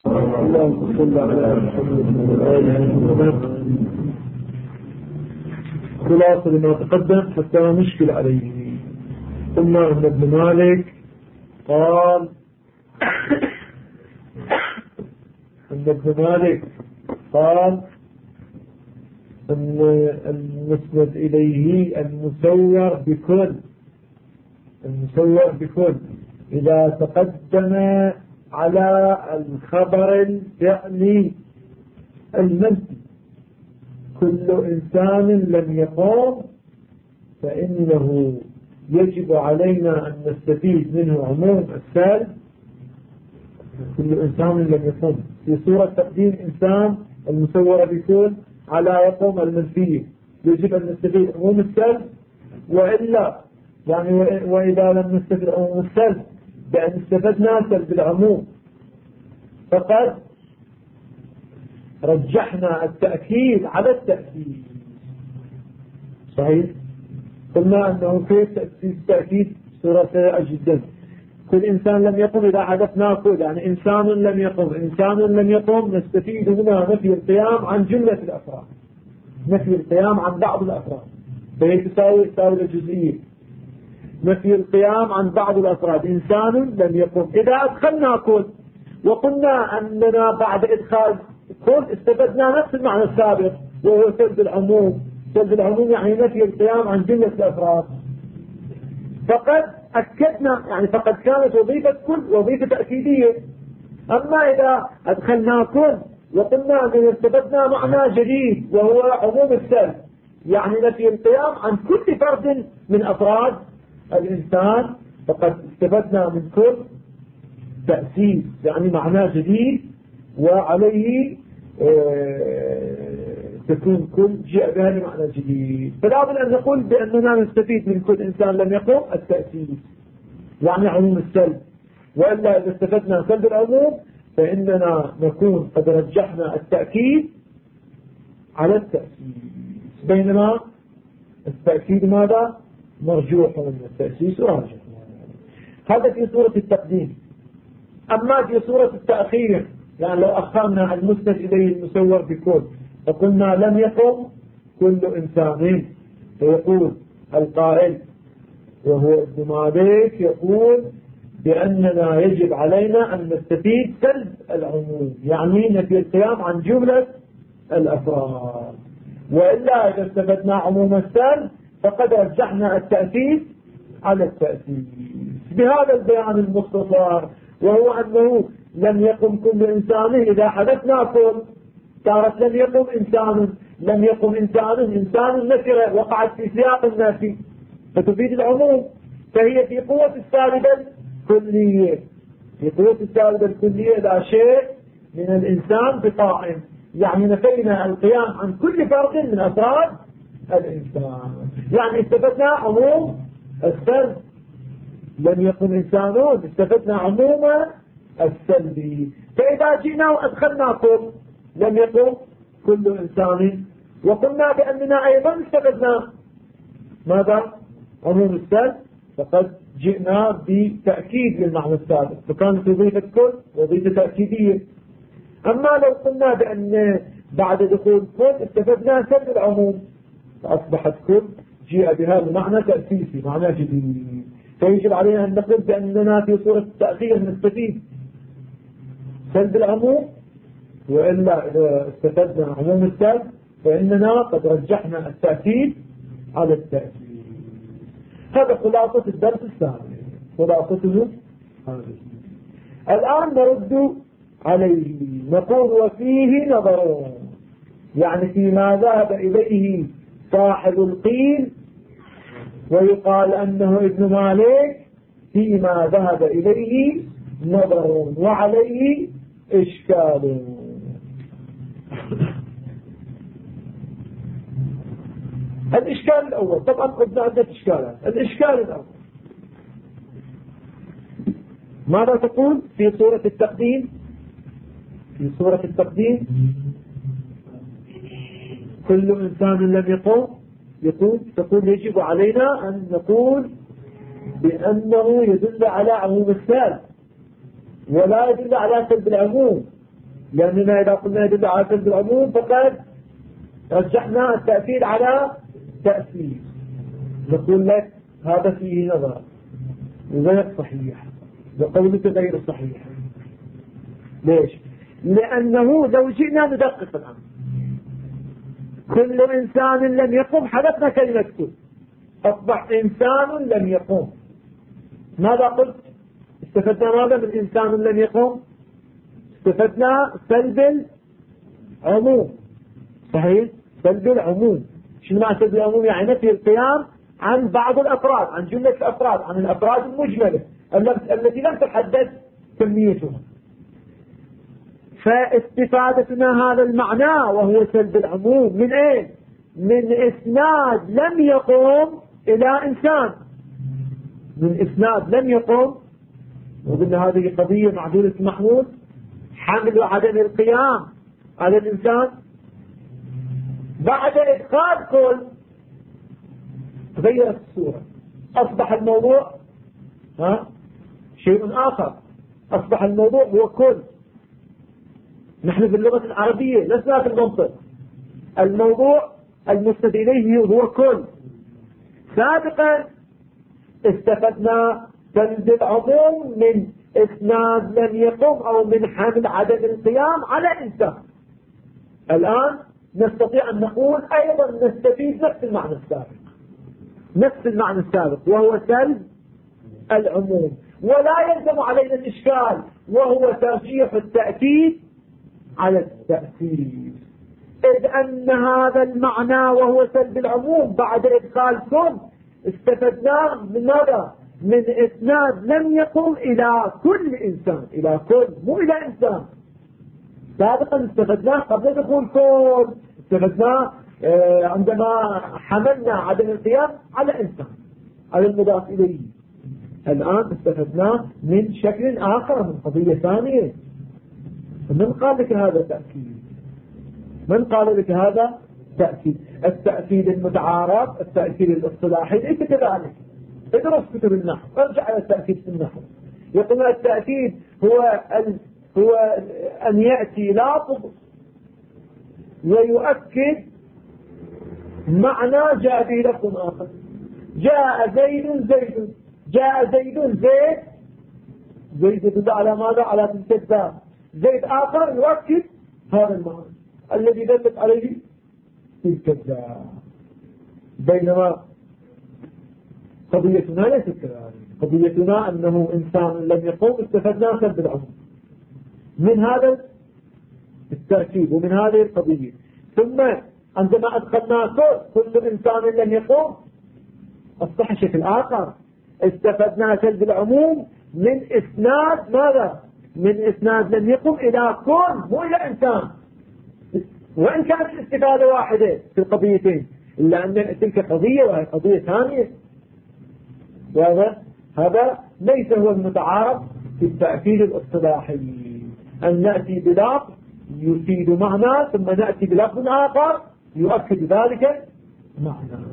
اللهم صل على محمد وآله وسلم. خلاصة لما تقدم حتى لا نشكل عليه. قلنا أن ابن مالك قال أن المسند إليه المسور بكل إذا تقدم على الخبر الفعلي المنفي كل إنسان لم يقوم فإنه يجب علينا أن نستفيد منه عموم السالب. كل إنسان لم يقوم في صورة تقديم إنسان المصورة بكل على يقوم المنفي يجب أن نستفيد عموم السلب، وإلا يعني وإذا لم نستفيد عموم السلب بأن استفدنا سلب العموم فقد رجحنا التأكيد على التأكيد. صحيح؟ قلنا أنه كيف التأكيد صورة سيئة جدا. كل إنسان لم يقم إذا حدثنا كل يعني إنسان لم يقم نستفيد هنا نفي القيام عن جملة الأفراد، نفي القيام عن بعض الأفراد، فهي تساوي الجزئية. نفي القيام عن بعض الأفراد إنسان لم يقم. إذا أدخلنا كل وقلنا أننا بعد إدخال كل استفدنا نفس المعنى السابق وهو سلب العموم. سلب العموم يعني نفي القيام عن جملة الأفراد، فقد أكدنا يعني فقد كانت وظيفة كل وظيفة تأكيدية. أما إذا أدخلنا كل وقلنا أن استفدنا معنى جديد وهو عموم السلب يعني نفي القيام عن كل فرد من أفراد الإنسان، فقد استفدنا من كل تأسيس يعني معنى جديد وعليه تكون كل جاء بها لمعنى جديد. فلا بد أن نقول بأننا نستفيد من كل إنسان لم يقم التأسيس يعني عموم السلب، وإلا إذا استفدنا سلب العموم فإننا نكون قد رجحنا التأكيد على التأسيس، بينما التأكيد ماذا؟ مرجوح من التأسيس راجح. هذا في صورة التقديم. أما في صورة التأخير يعني لو أخرنا المسند إليه المسور بكل فقلنا لم يقم كل إنسان، فيقول القائل وهو ابن مالك يقول بأننا يجب علينا أن نستفيد سلب العموم يعني نفي القيام عن جملة الأفراد، وإلا إذا استفدنا عموم السلب فقد رجحنا التأسيس على التأسيس. بهذا البيان المختصر وهو أنه لم يقم كل إنسان إذا حدثنا كل صارت لم يقم إنسان نكرة وقعت في سياق النفي فتفيد العموم، فهي في قوة السالبة الكلية. في قوة السالبة الكلية لا شيء من الإنسان بقائم يعني نفينا القيام عن كل فرد من أفراد الإنسان يعني استفدنا عموم السلب. لم يقم إنسان استفدنا عموم السلبي. فإذا جئنا وأدخلنا كل لم يقم كل إنسان وقلنا بأننا أيضا استفدنا ماذا؟ عموم السلب، فقد جئنا بتأكيد للمعنى السابق فكانت وظيفة كل وظيفة تأكيدية. أما لو قلنا بأن بعد دخول كل استفدنا سلب العموم فأصبحت كل جاء بهذا المعنى تأسيسي معنى جديد، فيجب علينا أن نقول بأننا في صورة التأخير نستفيد سلب العموم، وإلا إذا استفدنا عموم السلب فإننا قد رجحنا التأكيد على التأكيد. هذا خلاصة الدرس الثاني، خلاصته الآن نرد عليه نقول وفيه نظر يعني فيما ذهب إليه صاحب القيل ويقال أنه ابن مالك فيما ذهب إليه نظر وعليه إشكال. الإشكال الأول طبعا قلنا عدة إشكالات. الإشكال الأول ماذا تقول في صورة التقديم؟ في صورة التقديم كل إنسان لم يقوم تقول يجب علينا أن نقول بأنه يدل على عموم السلب ولا يدل على سلب العموم، لأننا إذا قلنا يدل على سلب العموم فقد رجحنا التأكيد على تأثير. نقول لك هذا فيه نظر غير صحيح وقولك غير صحيح. ليش؟ لأنه لو جئنا ندقق الأمر كل إنسان لم يقم حذفنا كلمة كل أصبح إنسان لم يقم. ماذا قلت؟ استفدنا ماذا من إنسان لم يقم؟ استفدنا سلب العموم. صحيح؟ سلب العموم. شنو معنى سلب العموم؟ يعني نفي القيام عن بعض الأفراد، عن جملة الأفراد، عن الأفراد المجملة التي لم تحدد كميتها. فاستفادتنا هذا المعنى وهو سلب العموم من ايه؟ من اسناد لم يقوم الى انسان، من اسناد لم يقوم. وقلنا هذه قضية معدولة المحمول، حمل وعدم القيام على الانسان. بعد ادخال كل تغيرت الصورة، اصبح الموضوع شيء اخر، اصبح الموضوع هو كل. نحن في اللغة العربية لسنا في المنطق، الموضوع المستند إليه هو كل. سابقا استفدنا سلب العموم من اسناد لم يقم او من حمل عدم القيام على انسان. الآن نستطيع ان نقول ايضا نستفيد نفس المعنى السابق، نفس المعنى السابق وهو سلب العموم. ولا يلزم علينا الاشكال وهو ترجيح التأكيد على التأثير، إذ أن هذا المعنى وهو سلب العموم بعد إدخال كل استفدناه من ماذا؟ من إسناد لم يقم إلى كل إنسان، إلى كل مو إلى إنسان. سابقا استفدناه قبل دخول كل، استفدناه عندما حملنا عدم القيام على إنسان، على المضاف إليه. الآن استفدناه من شكل آخر، من قضية ثانية. من قال لك هذا تأكيد؟ من قال لك هذا تأكيد؟ التأكيد المتعارف، التأكيد الاصطلاحي ليس كذلك. ادرس كتب النحو، ارجع إلى التأكيد في النحو. يقول التأكيد هو أن يأتي لفظ ويؤكد معنى جاء به لفظ آخر. جاء زيد زيد، جاء زيد زيد، زيد يدل على ماذا؟ على الكذاب. زيد آخر يؤكد هذا المعنى الذي دلت عليه الكذاب. بينما قضيتنا ليست كذلك، قضيتنا أنه إنسان لم يقوم استفدنا سلب العموم من هذا التركيب ومن هذه القضية. ثم عندما أدخلنا كل إنسان لم يقوم أصبح شكل آخر، استفدنا سلب العموم من إسناد ماذا؟ من إسناد لم يقم إلى كل مو إلى إنسان، وإن كانت الاستفادة واحدة في القضيتين، إلا أن تلك قضية وهي قضية ثانية. هذا ليس هو المتعارف في التأكيد الاصطلاحي، أن نأتي بلفظ يفيد معنى ثم نأتي بلفظ آخر يؤكد ذلك معنى.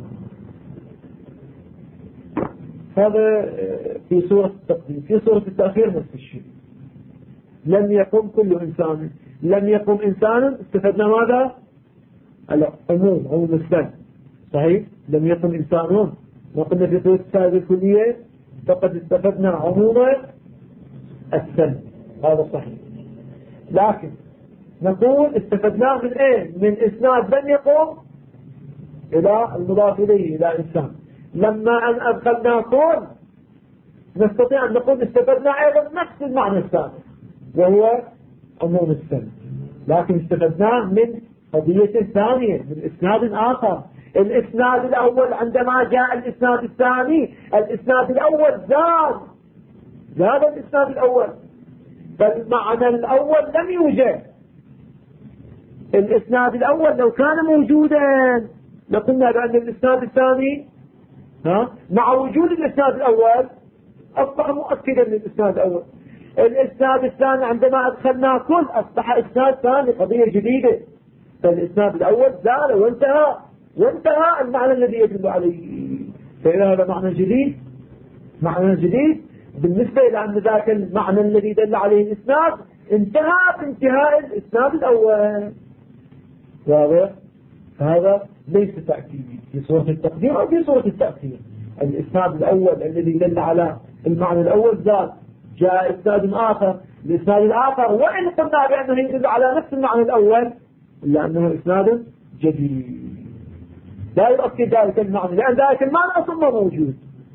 هذا في صورة التقديم. في صورة التأخير نفس الشيء. لم يقم كل إنسان، لم يقم إنسان استفدنا ماذا؟ العموم، عموم السلب. صحيح؟ لم يقم إنسان، وقلنا في صورة السالب الكلية فقد استفدنا عموم السلب. هذا صحيح. لكن نقول استفدناه من ايه؟ من إسناد لم يقم إلى المضاف إليه إلى إنسان. لما أن أدخلنا كل نستطيع أن نقول استفدنا أيضا نفس المعنى السابق وهو عموم السلب، لكن استفدناه من قضية ثانية، من إسناد آخر. الإسناد الأول عندما جاء الإسناد الثاني، الإسناد الأول زاد الإسناد الأول، فالمعنى الأول لم يوجد. الإسناد الأول لو كان موجودا لقلنا بأن الإسناد الثاني مع وجود الإسناد الأول أصبح مؤكدا للإسناد الأول. الإسناد الثاني عندما أدخلنا كل أصبح إسناد ثاني، قضية جديدة. فالإسناد الأول زال وانتهى المعنى الذي يدل عليه. فإذا هذا معنى جديد، معنى جديد بالنسبة إلى أن ذاك المعنى الذي دل عليه الإسناد انتهى بانتهاء الإسناد الأول. واضح؟ فهذا ليس تأكيدي في صورة التقديم أو في صورة التأخير. الإسناد الأول الذي دل على المعنى الأول زاد، جاء إسناد آخر الإسناد الآخر وإن قلنا بأنه يدل على نفس المعنى الأول إلا أنه إسناد جديد لا يؤكد ذلك المعنى، لأن ذلك المعنى أصلا موجود.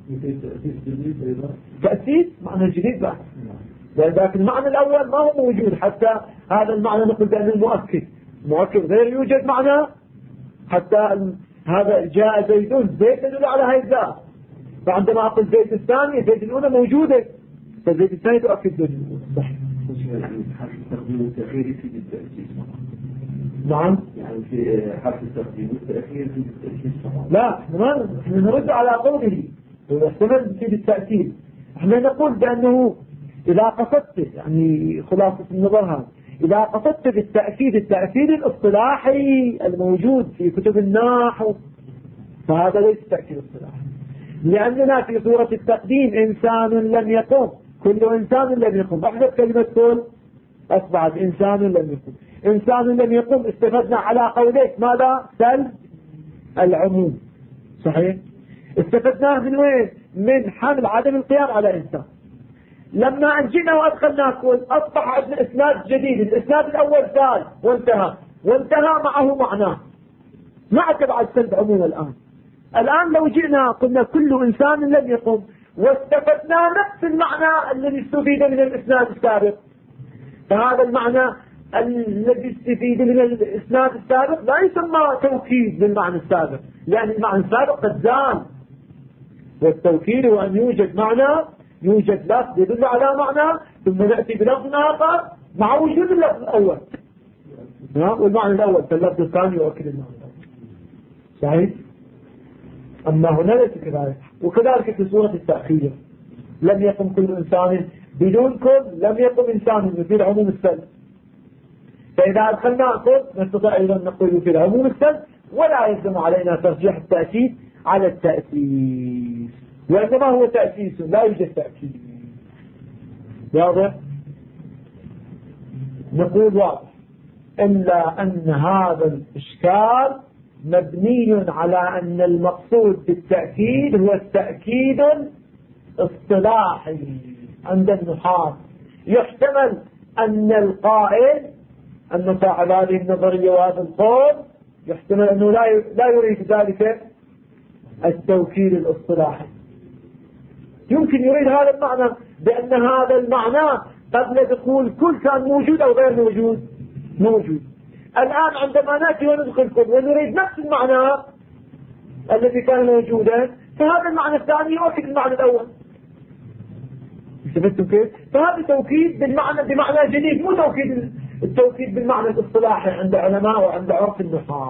تأسيس معنى جديد بقى، لأن ذلك المعنى الأول ما هو موجود. حتى هذا المعنى نقول بأنه المؤكد غير يوجد معنى. حتى هذا جاء زيد يدل على هاي الذات، فعندما أقول زيد الثاني زيد الأولى موجودة، فزيد الثاني تؤكد زيد الأولى. صحيح. حرف التقديم والتأخير يفيد التأسيس. نعم. يعني في حرف التقديم والتأخير يفيد التأسيس. لا، احنا نرد على قوله ويحتمل يفيد التأكيد. احنا نقول بأنه إذا قصدت، يعني خلاصة النظر هذا، إذا قصدت بالتأكيد التأكيد الاصطلاحي الموجود في كتب النحو فهذا ليس تأكيد اصطلاحي، لأننا في صورة التقديم إنسان لم يقم، كل إنسان لم يقم، أحدث كلمة كل أصبحت إنسان لم يقم. إنسان لم يقم استفدنا على قولك ماذا؟ سلب العموم. صحيح؟ استفدناه من وين؟ من حمل عدم القيام على إنسان. لما أنجينا وأدخلنا كل أصبح عندنا إسناد جديد، الإسناد الأول زال وانتهى معه معناه، ما تبع سلب عموم. الآن لو جئنا قلنا كل إنسان لم يقم واستفدنا نفس المعنى الذي استفيد من الإسناد السابق، فهذا المعنى الذي استفيد من الإسناد السابق لا يسمى توكيد بالمعنى السابق، لأن المعنى السابق قد زال. والتوكيد هو أن يوجد لفظ يدل على معنى ثم نأتي بلفظ آخر مع وجود اللفظ الأول، والمعنى الأول فاللفظ الثاني يؤكد المعنى الأول. صحيح؟ أما هنا ليس كذلك. وكذلك في صورة التأخير لم يقم كل إنسان بدون كل لم يقم إنسان يفيد عموم السلب، فإذا أدخلنا كل نستطيع أيضا نقول يفيد عموم السلب، ولا يلزم علينا ترجيح التأكيد على التأسيس، وإنما هو تأسيس لا يوجد تأكيد. واضح؟ نقول واضح، إلا أن هذا الإشكال مبني على أن المقصود بالتأكيد هو التأكيد الاصطلاحي عند النحاة. يحتمل أن القائل أن صاحب هذه النظرية وهذا القول يحتمل أنه لا يريد ذلك التوكيد الاصطلاحي، يمكن يريد هذا المعنى بأن هذا المعنى قبل دخول كل كان موجود أو غير موجود. الآن عندما نأتي وندخل كل ونريد نفس المعنى الذي كان موجودا، فهذا المعنى الثاني يؤكد المعنى الأول. استفدتم كيف؟ فهذا توكيد بمعنى جديد، مو التوكيد بالمعنى الاصطلاحي عند علماء وعند عرف النحاة.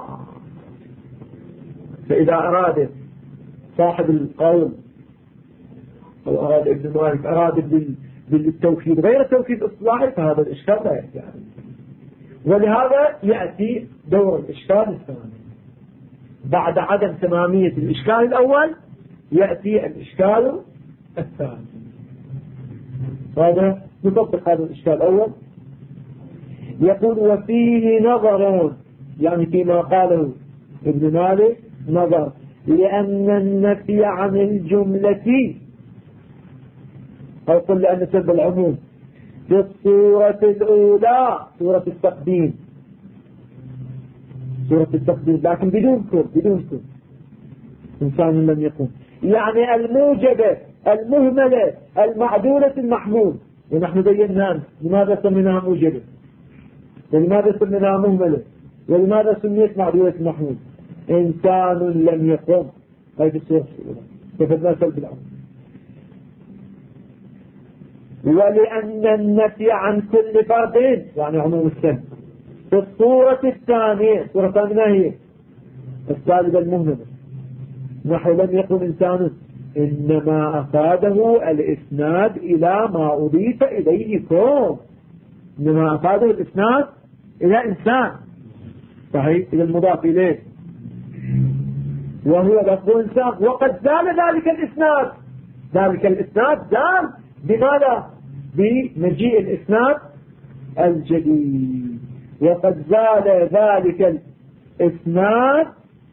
فإذا أراد صاحب القول أو أراد ابن مالك أراد بالتوكيد غير التوكيد الاصطلاحي فهذا الإشكال لا يأتي عليه، ولهذا يأتي دور الإشكال الثاني بعد عدم تمامية الإشكال الأول، يأتي الإشكال الثاني. هذا نطبق هذا الإشكال الأول. يقول وفيه نظر، يعني فيما قاله ابن مالك نظر، لأن النفي عن الجملة أو قل لأن سلب العموم في الصورة الأولى صورة التقديم لكن بدون كل إنسان لم يقم، يعني الموجبة المهملة المعدولة المحمول. ونحن بينا لماذا سميناها موجبة ولماذا سميناها مهملة ولماذا سميت معدولة المحمول. إنسان لم يقم هذه الصورة الأولى ففدنا سلب العموم. ولأن النفي عن كل فرد يعني عموم السلب في الصورة الثانية، صورة ثانية هي السالبة المهملة، نحو لم يقم إنسان، إنما أفاده الإسناد إلى ما أضيف إليه كون، إنما أفاده الإسناد إلى إنسان، صحيح، إلى المضاف إليه وهو لفظ إنسان، وقد زال ذلك الإسناد زال بماذا؟ بمجيء الإسناد الجديد. وقد زال ذلك الإسناد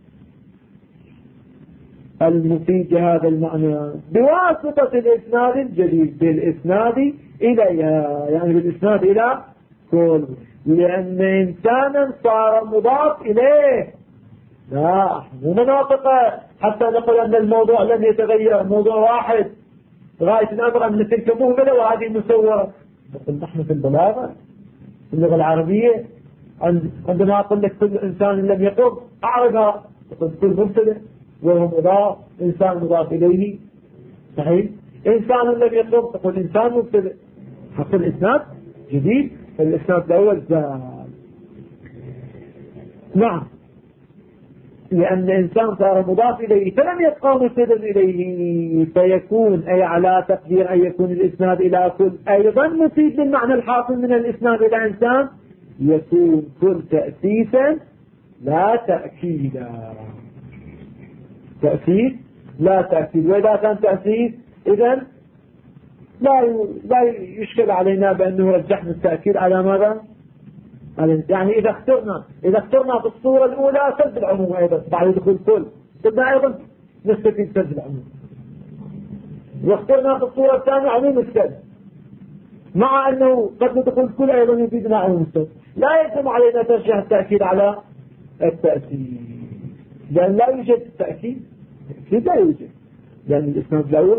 المفيد لهذا المعنى بواسطة الإسناد الجديد، بالإسناد إليها، يعني بالإسناد إلى كل، لأن إنسانا صار مضاف إليه، لا مو مناطقة حتى نقول أن الموضوع لم يتغير، موضوع واحد غاية الأمر أن تلك مهملة وهذه مصورة. نقول نحن في البلاغة في اللغة العربية عندما أقول لك كل إنسان لم يقم أعرفها، تقول كل مبتدأ وهو مضاف، إنسان مضاف إليه، صحيح. إنسان لم يقم تقول إنسان مبتدأ. حق الإسناد جديد، الإسناد الأول زال. نعم، لأن إنسان صار مضاف إليه فلم يبقى مبتدأ إليه، فيكون أي على تقدير أن يكون الإسناد إلى كل أيضا مفيد للمعنى الحاصل من الإسناد إلى إنسان، يكون كل تأسيسا لا تأكيدا. تأسيس لا تأكيد، وإذا كان تأسيس إذن لا يشكل علينا بأنه رجحنا التأكيد على ماذا؟ يعني إذا اخترنا في الصورة الأولى سلب العموم أيضا بعد دخول كل، قلنا أيضا نستفيد سلب العموم، واخترنا في الصورة الثانية عموم السلب، مع أنه قد دخول كل أيضا يفيدنا عموم السلب. لا يلزم علينا ترجيح التأكيد على التأكيد، لأن لا يوجد التأكيد لا يوجد، لأن الإسناد الأول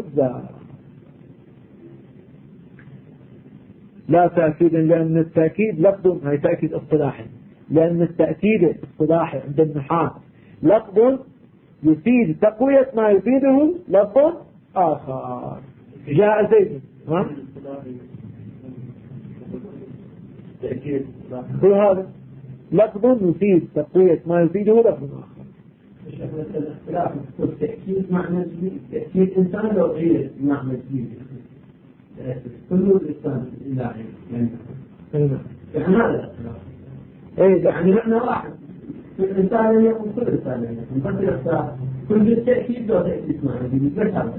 لا تأكيد، لأن التأكيد لفظ، هي تأكيد اصطلاحي، لأن التأكيد الاصطلاحي عند النحاة لفظ يفيد تقوية ما يفيده لفظ آخر. جاء زيد هو هذا لفظ يفيد تقوية ما يفيده لفظ آخر. التأكيد معنى جديد، تأكيد إنسان لو غير معنى جديد كله الإنسان الإلهي يعني هذا يعني معنى واحد، الإنسان لم يكن كل إنسان لم يكن كل التأكيد لو تأكيد معنى جديد بس هذا.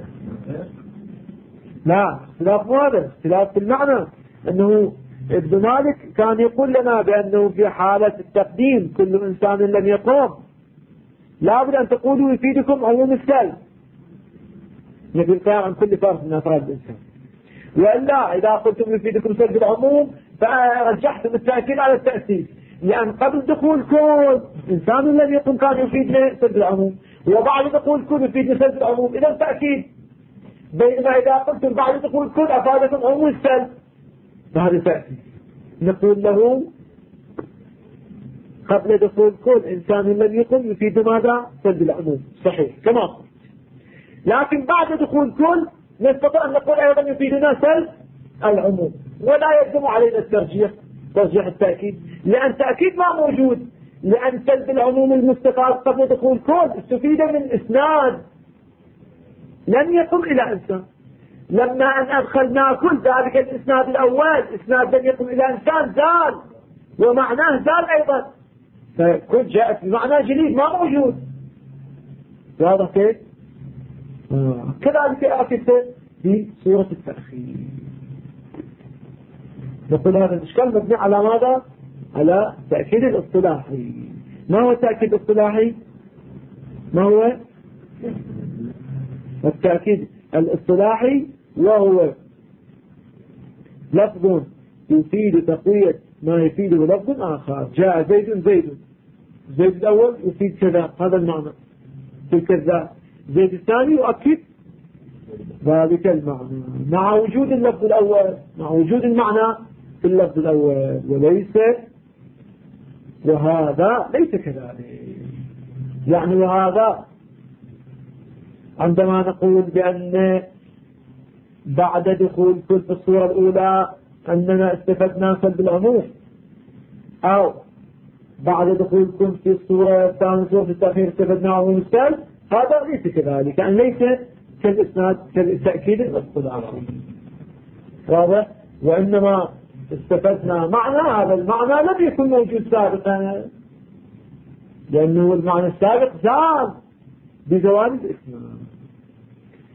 لا، اختلاف هذا اختلاف في المعنى. أنه ابن مالك كان يقول لنا بأنه في حالة التقديم كل إنسان لم يقوم لابد أن تقولوا يفيدكم عموم السلب، نبي القيام عن كل فرد من أفراد الإنسان، وإلا إذا قلتم يفيدكم سلب العموم فرجحتم التأكيد على التأسيس، لأن قبل دخول كل إنسان لم يقم كان يفيدنا سلب العموم، وبعد دخول كل يفيدنا سلب العموم، إذا تأكيد. بينما إذا قلتم بعد دخول كل أفادكم عموم السلب فهذا تأكيد. نقول له قبل دخول كل إنسان لم يقم يفيد ماذا؟ سلب العموم، صحيح كما قلت. لكن بعد دخول كل نستطيع أن نقول أيضا يفيدنا سلب العموم، ولا يلزم علينا ترجيح التأكيد، لأن التأكيد ما موجود، لأن سلب العموم المستفاد قبل دخول كل استفيد من إسناد لم يقم إلى إنسان، لما أن أدخلنا كل ذلك الإسناد الأول إسناد لم يقم إلى إنسان زال، ومعناه زال أيضا، فكل جاءت بمعنى جديد ما موجود. واضح كيف؟ كذلك أكدت في سورة التأخير. نقول هذا الإشكال مبني على ماذا؟ على تأكيد الاصطلاحي. ما هو التأكيد الاصطلاحي؟ ما هو التأكيد الاصطلاحي؟ وهو لفظ يفيد تقوية ما يفيده لفظ آخر. جاء زيد الأول يفيد كذا، هذا المعنى في كذا، زيد الثاني يؤكد ذلك المعنى مع وجود اللفظ الأول، مع وجود المعنى في اللفظ الأول، وهذا ليس كذلك. يعني وهذا عندما نقول بأن بعد دخول كل في الصورة الأولى أننا استفدنا سلب العموم، أو بعد دخول كل في الصورة الثانية صورة التأخير استفدنا عموم السلب، هذا ليس كذلك، يعني ليس كالإسناد كالتأكيد الاصطلاحي. واضح؟ وإنما استفدنا معنى، هذا المعنى لم يكن موجود سابقا، لأنه المعنى السابق زال بزوال الإسناد،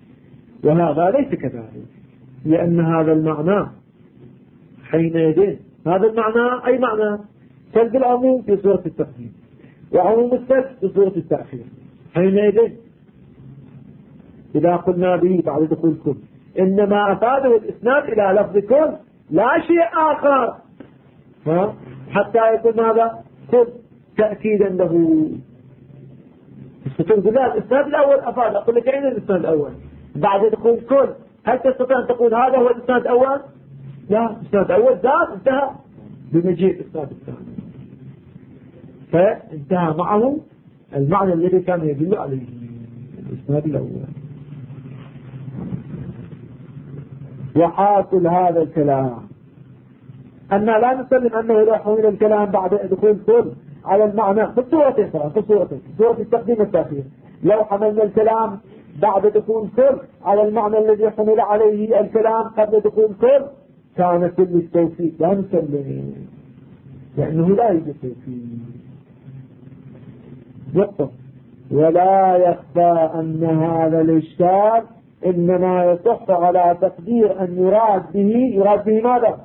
وهذا ليس كذلك، لأن هذا المعنى حينئذ هذا المعنى أي معنى؟ سلب العموم في صورة التقديم وعموم السلب في صورة التأخير. حينئذ إذا قلنا به بعد دخول كل إنما أفاده الإسناد إلى لفظ كل لا شيء آخر حتى يكون هذا كل تأكيدا له. تقول لا الإسناد الأول أفاد، أقول لك أين الإسناد الأول بعد دخول كل؟ هل تستطيع أن تقول هذا هو الإسناد الأول؟ لا، الإسناد الأول ذات انتهى بمجيء الإسناد الثاني، فانتهى معه المعنى الذي كان يدل عليه الإسناد الأول. وحاصل هذا الكلام أن لا نسلم أنه لا حول الكلام بعد دخول كل على المعنى في الصورتين، في صورة التقديم والتأخير. لو حملنا الكلام بعد دخول كل على المعنى الذي حمل عليه الكلام قبل دخول كل كان كل التوفيق لا نسلم، لأنه لا يوجد توفيق. نقطة. ولا يخفى أن هذا الإشكال إنما يصح على تقدير أن يراد به ماذا؟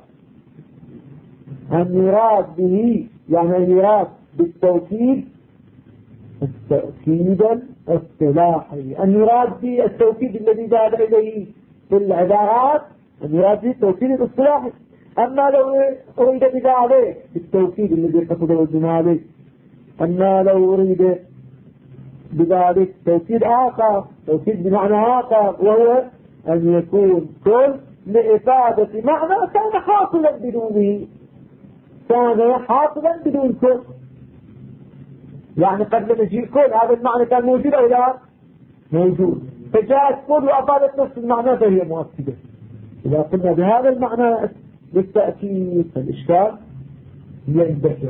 أن يراد به يعني أن يراد بالتوكيد التأكيد الاصطلاحي، أن يراد به التوكيد الذي ذهب إليه في العبارات، أن يراد به التوكيد الاصطلاحي. أما لو أريد بذلك التوكيد الذي قصده الجمالي، أما لو أريد بذلك توكيد آخر، توكيد بمعنى آخر، وهو أن يكون كل لإفادة معنى كان حاصلا بدونه، كان حاصلا بدون كل. يعني قبل مجيء كل هذا المعنى كان موجود أو لا؟ موجود، فجاءت كل وأفادت نفس المعنى فهي مؤكدة. إذا قلنا بهذا المعنى بالتأكيد فالإشكال يندفع،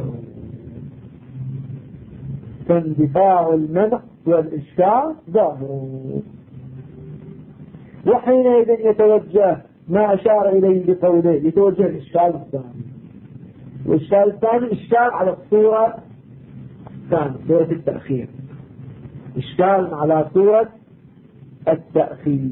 فاندفاع المنع والإشكال ظاهر. وحينئذ يتوجه ما أشار إليه بقوله، يتوجه الإشكال الثاني. والإشكال الثاني إشكال على الصورة الثانية، صورة التأخير، إشكال على صورة التأخير.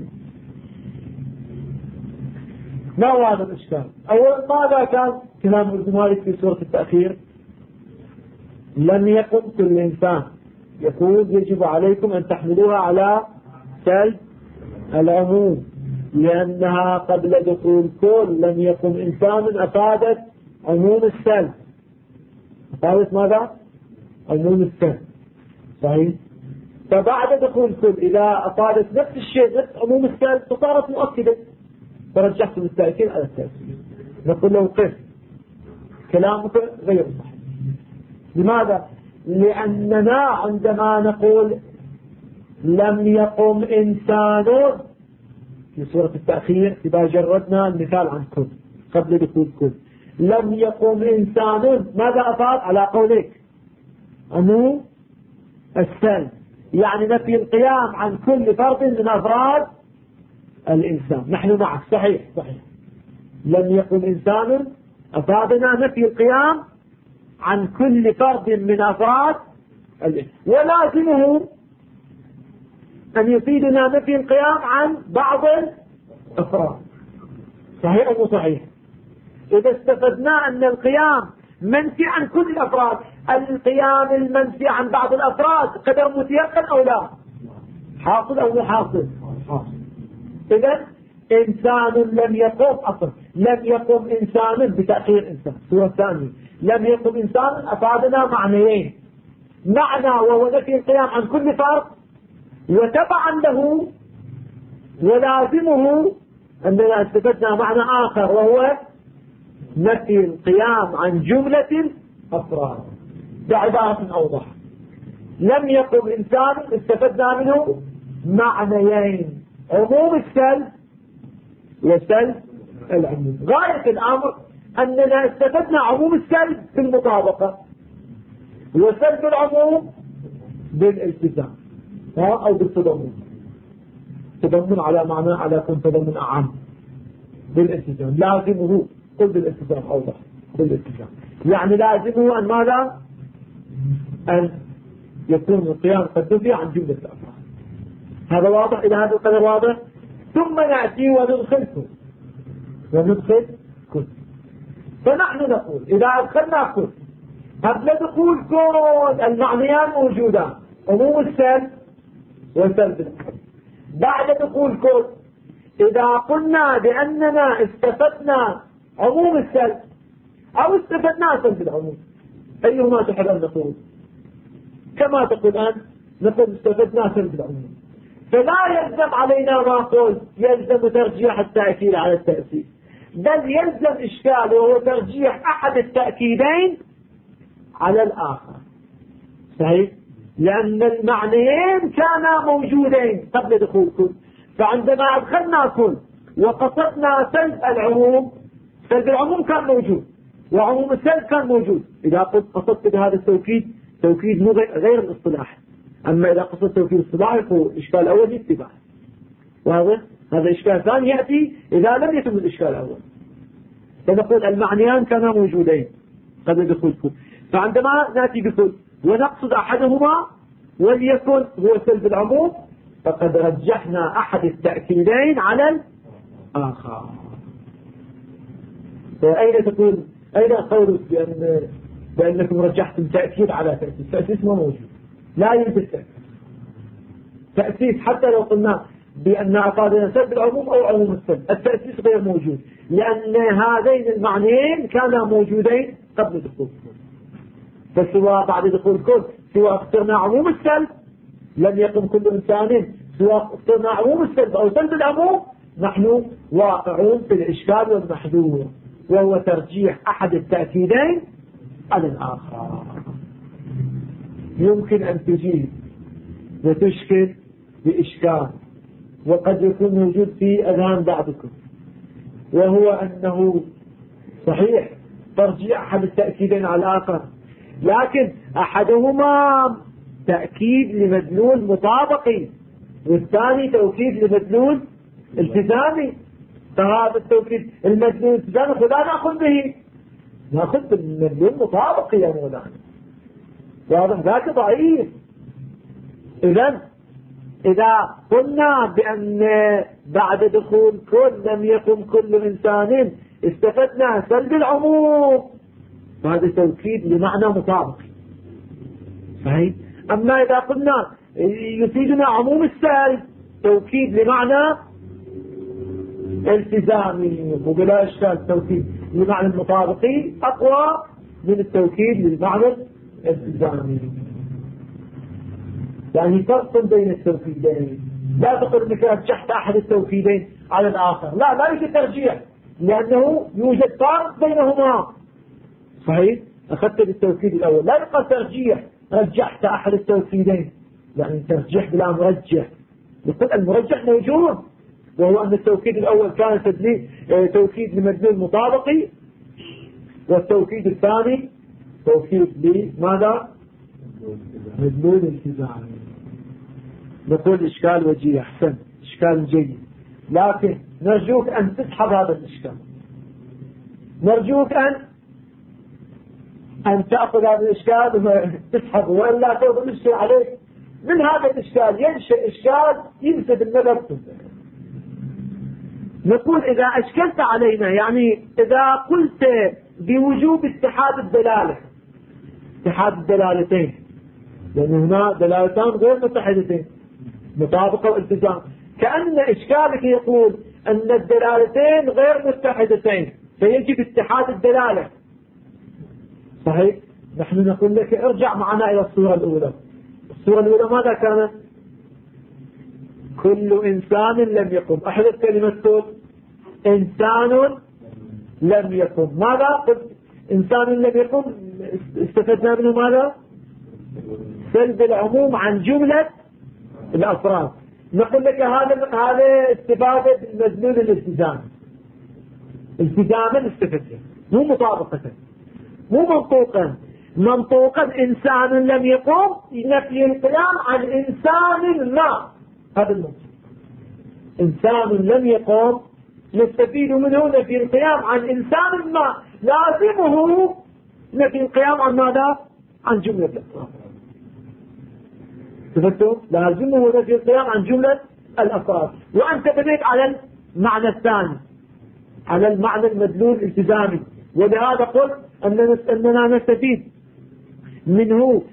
ما هو هذا الإشكال؟ أولا ماذا كان كلام ابن مالك في صورة التأخير؟ لم يقم كل إنسان، يقول يجب عليكم أن تحملوها على سلب العموم، لأنها قبل دخول كل لم يقم إنسان أفادت عموم السلب. أفادت ماذا؟ عموم السلب، صحيح؟ فبعد دخول كل إذا أفادت نفس الشيء نفس عموم السلب فصارت مؤكدة، فرجحت بالتأكيد على التأكيد. نقول له قف كلامك غير صحيح. لماذا؟ لأننا عندما نقول لم يقم إنسان في صورة التأخير، إذا جردنا المثال عن كل قبل دخول كل لم يقم إنسان، ماذا أفاد على قولك؟ عموم السلب، يعني نفي القيام عن كل فرد من أفراد الإنسان. نحن معك، صحيح صحيح، لم يقم إنسان أفادنا نفي القيام عن كل فرد من أفراد الإنسان، ولازمه أن يفيدنا نفي القيام عن بعض الأفراد. صحيح أو صحيح؟ إذا استفدنا أن القيام منفي عن كل الأفراد، القيام المنفي عن بعض الأفراد قدر متيقن أو لا؟ حاصل أو مو حاصل؟ حاصل. إذا إنسان لم يقم، أصلا لم يقم إنسان بتأخير إنسان. الصورة الثانية لم يقم إنسان أفادنا معنيين، معنى وهو نفي القيام عن كل فرد، وتبعا له ولازمه أننا استفدنا معنى آخر وهو نفي القيام عن جملة أفراد. بعبارة أوضح، لم يقم إنسان استفدنا منه معنيين، عموم السلب وسلب العموم. غاية الأمر أننا استفدنا عموم السلب بالمطابقة وسلب العموم بالالتزام أو بالتضمن. تضمن على معنى على كن تضمن أعم بالالتزام، لازمه قل بالالتزام أوضح بالالتزام، يعني لازمه أن ماذا؟ أن يكون القيام قد نفي عن جملة الأفراد. هذا واضح؟ إلى هذا القدر واضح. ثم نأتي وندخل كل فنحن نقول إذا أدخلنا كل قبل دخول كل المعنيان موجودان، عموم السلب وسلب العموم. بعد دخول كل إذا قلنا بأننا استفدنا عموم السلب أو استفدنا سلب العموم، أيهما تحب أن نقول؟ كما تقول أن نقول استفدنا سلب العموم، فلا يلزم علينا ما قلت يلزم ترجيح التأكيد على التأكيد، بل يلزم إشكال وهو ترجيح أحد التأكيدين على الآخر. صحيح؟ لأن المعنيين كانا موجودين قبل دخول كل، فعندما أدخلنا كل وقصدنا سلب العموم، سلب العموم كان موجود وعموم السلب كان موجود. إذا قصدت بهذا التوكيد توكيد غير الاصطلاح، أما إذا قصدت توكيد الاصطلاح فهو الإشكال الأول اتباع. واضح؟ هذا إشكال ثاني يأتي إذا لم يتم الإشكال الأول. فنقول المعنيان كانا موجودين قبل دخول كل، فعندما نأتي بكل ونقصد أحدهما وليكن هو سلب العموم، فقد رجحنا أحد التأكيدين على الآخر. أين تقول أين قولك بأنكم رجحتم تأكيد على تأسيس؟ تأسيس ما موجود، لا يوجد تأسيس حتى لو قلنا بأن أعطانا سلب العموم أو عموم السلب، التأسيس غير موجود، لأن هذين المعنيين كانا موجودين قبل دخول كل. فسواء بعد دخول كل، سواء اخترنا عموم السلب لم يقم كل إنسان، سواء اخترنا عموم السلب أو سلب العموم، نحن واقعون في الإشكال والمحذور، وهو ترجيح أحد التأكيدين على الآخر. يمكن أن تجيب وتشكل بإشكال وقد يكون موجود في أذهان بعضكم، وهو أنه صحيح ترجيح أحد التأكيدين على الآخر، لكن أحدهما تأكيد لمدلول مطابقي والثاني توكيد لمدلول التزامي. فهذا التوكيد المدلول التزامي لا نأخذ به، نأخذ بالمدلول المطابقي يا مولانا. واضح؟ ذاك ضعيف. إذا قلنا بأن بعد دخول كل لم يقم كل إنسان استفدنا سلب العموم، هذا توكيد لمعنى مطابق. صحيح؟ أما إذا قلنا يفيدنا عموم السلب، توكيد لمعنى التزامي، وبلا إشكال توكيد لمعنى المطابقي أقوى من التوكيد للمعنى الالتزامي. يعني فرق بين التوكيدين، لا تقول انك رجحت احد التوكيدين على الاخر، لا يوجد ترجيح، لانه يوجد فرق بينهما. صحيح؟ اخذت بالتوكيد الاول، لا يبقى ترجيح رجحت احد التوكيدين، يعني ترجيح بلا مرجح. يقول المرجح موجود، وهو ان التوكيد الاول كان توكيد لمدلول مطابقي، والتوكيد الثاني توكيد لماذا؟ مدلول التزامي. نقول إشكال وجيه، أحسن، إشكال جيد، لكن نرجوك أن تسحب هذا الإشكال، نرجوك أن تأخذ هذا الإشكال وتسحبه، وإلا تأخذ الإشكال عليك. من هذا الإشكال ينشأ إشكال ينسب النظر كله. نقول إذا أشكلت علينا، يعني إذا قلت بوجوب اتحاد الدلالة، اتحاد الدلالتين، لأن هنا دلالتان غير متحدتين، مطابقة والتزام، كأن إشكالك يقول أن الدلالتين غير متحدتين فيجب اتحاد الدلالة. صحيح؟ نحن نقول لك ارجع معنا إلى الصورة الأولى. الصورة الأولى ماذا كانت؟ كل إنسان لم يقم، أحدث كلمة كل إنسان لم يقم. ماذا قلت؟ إنسان لم يقم، استفدنا منه ماذا؟ سلب العموم عن جملة الأفراد. نقول لك هذا استفادة بالمدلول الالتزام، التزاما استفدته، مو مطابقة، مو منطوقا إنسان لم يقم نفي القيام عن إنسان ما. هذا المنطق، إنسان لم يقم نستفيد منه نفي القيام عن إنسان ما، لازمه نفي القيام عن ماذا؟ عن جملة الأفراد. تفهمتوا؟ لازمه نفي القيام عن جملة الأفراد. وأنت بنيت على المعنى الثاني، على المعنى المدلول الالتزامي، ولهذا قلت أننا نستفيد منه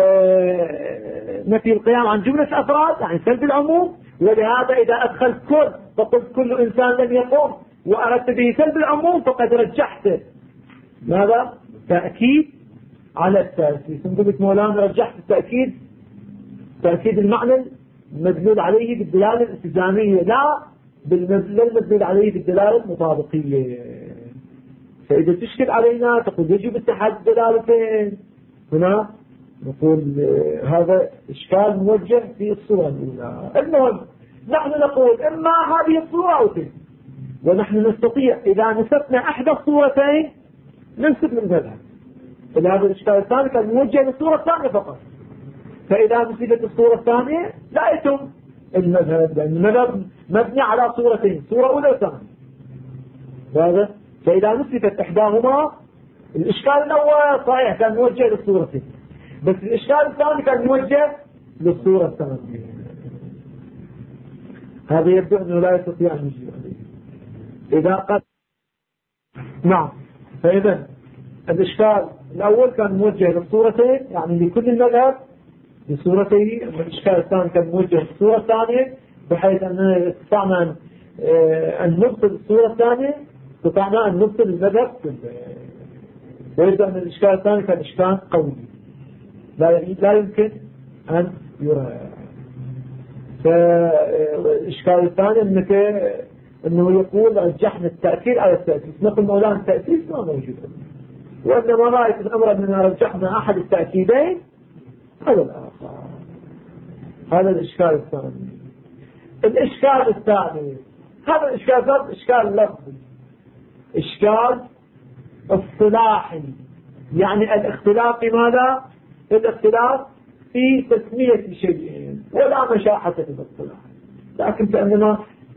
نفي القيام عن جملة أفراد يعني سلب العموم. ولهذا إذا أدخلت كل فقلت كل إنسان لم يقوم وأردت به سلب العموم فقد رجحت ماذا؟ تأكيد على التأسيس. قلت مولانا رجحت تأكيد المعنى المدلول عليه بالدلالة الالتزامية لا المدلول عليه بالدلالة المطابقية. فإذا تشكل علينا تقول يجب اتحاد الدلالتين هنا نقول هذا إشكال موجه في الصورة الأولى. المهم نحن نقول إما هذه الصورة أو تلك، ونحن نستطيع إذا نسبنا إحدى الصورتين ننسب من ذلك. فهذا الإشكال الثاني كان موجه للصورة الثانية فقط. فإذا نسبت الصورة الثانية لا يتم المذهب، لأن المذهب مبني على صورتين، صورة أولى وثانية. فإذا نسبت إحداهما الإشكال الأول صحيح كان موجه للصورتين، بس الإشكال الثاني كان موجه للصورة الثانية. هذا يبدو أنه لا يستطيع أن يجيب عليه. إذا قد نعم، فإذا الإشكال الأول كان موجه للصورتين يعني لكل المذهب بصورته، الإشكال الثاني كان موجه للصورة الثانية بحيث أننا استطعنا أن نبطل الصورة الثانية، استطعنا أن نبطل المذهب كله. ويبدأ أن الإشكال الثاني كان إشكال قوي لا يمكن أن يرى. فالإشكال الثاني أنه يقول رجحنا التأكيد على التأسيس. نقول مولانا التأسيس ما موجود، وأنما رأيت الأمر أننا رجحنا أحد التأكيدين هذا الآخر. هذا الإشكال الثاني. الإشكال الثاني هذا الإشكال الثاني إشكال لفظي، إشكال اصطلاحي، يعني الاختلاف في ماذا؟ الاختلاف في تسمية شيئين ولا مشاحة في الاصطلاح. لكن كأننا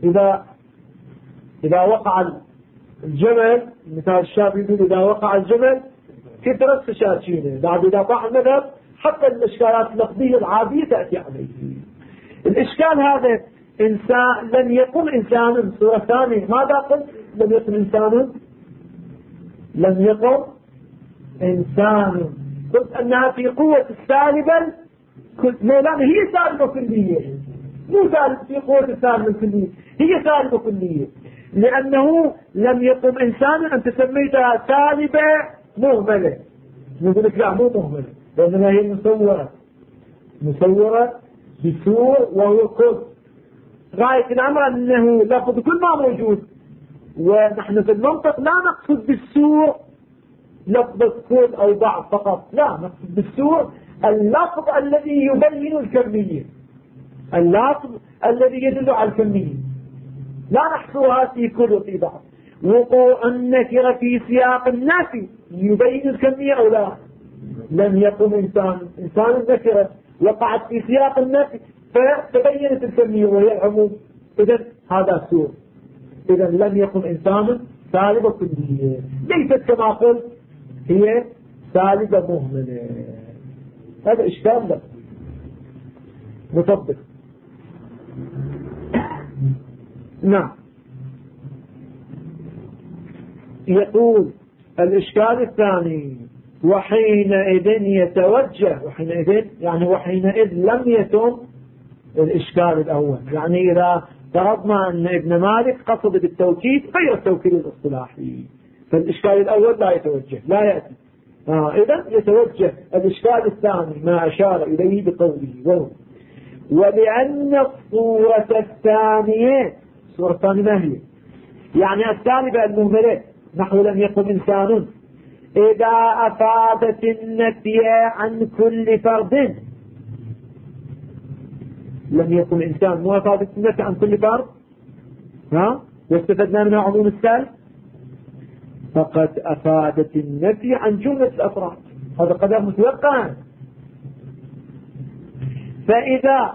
إذا وقع الجمل مثال الشافعي يقول إذا وقع الجمل كثرت فشاشينه، بعد إذا طاح المذهب حتى الإشكالات اللفظية العادية تأتي عليه. الإشكال هذا إنسان لم يقم إنسان. سورة ثانية ماذا قلت؟ لم يقم إنسان، لم يقم إنسان. قلت أنها في قوة السالبة لأن هي سالبة كلية، مو في قوة السالبة الكلية، هي سالبة كلية. لأنه لم يقم إنسان أنت سميتها سالبة مهملة. نقول لك لا مو مهملة، لأنها هي مصورة بسور وهو كل غاية الأمر أنه لفظ كل ما موجود. ونحن في المنطق لا نقصد بالسور لفظ كل أو بعض فقط، لا نقصد بالسور اللفظ الذي يبين الكمية، اللفظ الذي يدل على الكمية، لا نحصرها في كل وفي بعض. وقوع النكرة في سياق النفي يبين الكمية أو لا؟ لم يقم إنسان النكرة وقعت في سياق النفي فتبينت الكمية وهي العموم، إذن هذا سور. إذن لم يقم إنسان سالبة كلية، ليست كما قلت هي سالبة مهملة. هذا إشكال لك مطبق. نعم. يقول الإشكال الثاني وحينئذ يتوجه، وحينئذ يعني وحينئذ لم يتم الإشكال الأول. يعني إذا فرضنا أن ابن مالك قصد بالتوكيد غير التوكيد الاصطلاحي فالإشكال الأول لا يتوجه، لا يأتي. إذن يتوجه الإشكال الثاني ما أشار إليه بقوله وهو ولأن الصورة الثانية، الصورة الثانية ما هي؟ يعني السالبة المهملة نحو لم يقم إنسان إذا أفادت النفي عن كل فرد. لم يقم إنسان مو أفادت النفي عن كل فرد واستفدنا منها عموم السالب، فقد أفادت النفي عن جملة الأفراد. هذا قدر متوقع. فإذا